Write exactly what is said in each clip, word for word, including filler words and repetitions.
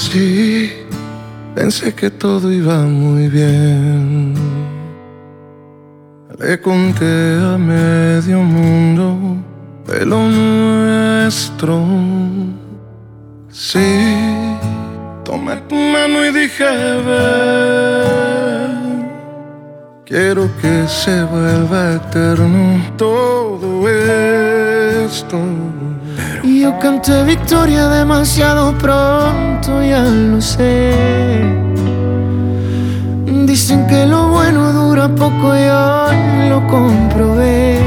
Sí, pensé que todo iba muy bien. Le conté a medio mundo de lo nuestro. Sí, tomé tu mano y dije, ven, quiero que se vuelva eterno todo esto. Y yo canté victoria demasiado pronto, ya lo sé. Dicen que lo bueno dura poco, yo lo comprobé.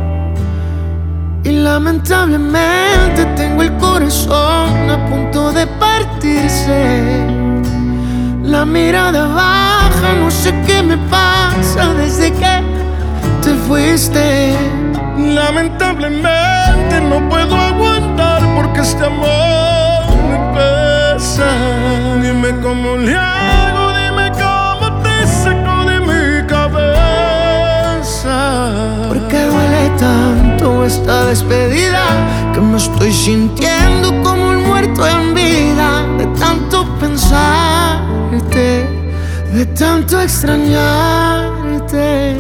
Y lamentablemente tengo el corazón a punto de partirse. La mirada baja, no sé qué me pasa desde que te fuiste. Lamentablemente no puedo aguantar porque este amor me pesa. Dime cómo le hago, dime cómo te saco de mi cabeza. Porque duele tanto esta despedida que me estoy sintiendo como un muerto en vida. De tanto pensarte, de tanto extrañarte.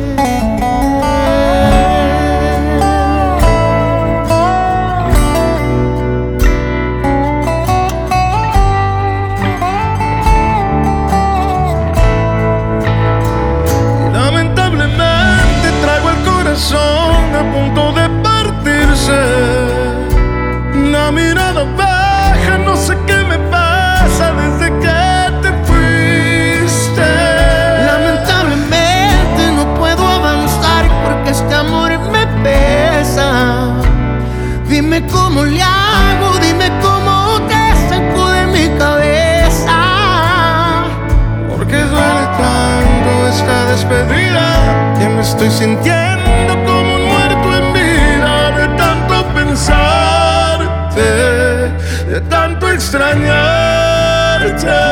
A punto de partirse, la mirada baja, no sé qué me pasa desde que te fuiste. Lamentablemente no puedo avanzar porque este amor me pesa. Dime cómo le hago, dime cómo te saco de mi cabeza. Porque duele tanto esta despedida que me estoy sintiendo como un muerto en vida, de tanto pensarte, de tanto extrañarte.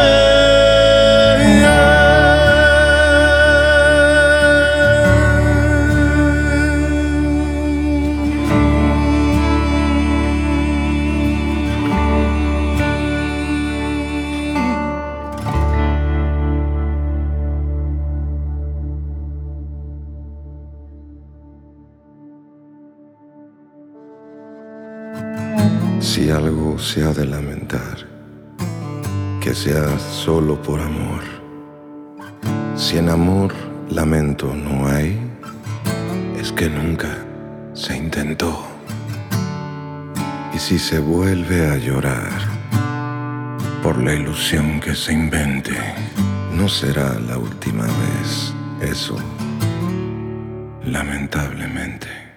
Si algo se ha de lamentar, que sea solo por amor. Si en amor lamento no hay, es que nunca se intentó. Y si se vuelve a llorar por la ilusión que se invente, no será la última vez, eso, lamentablemente.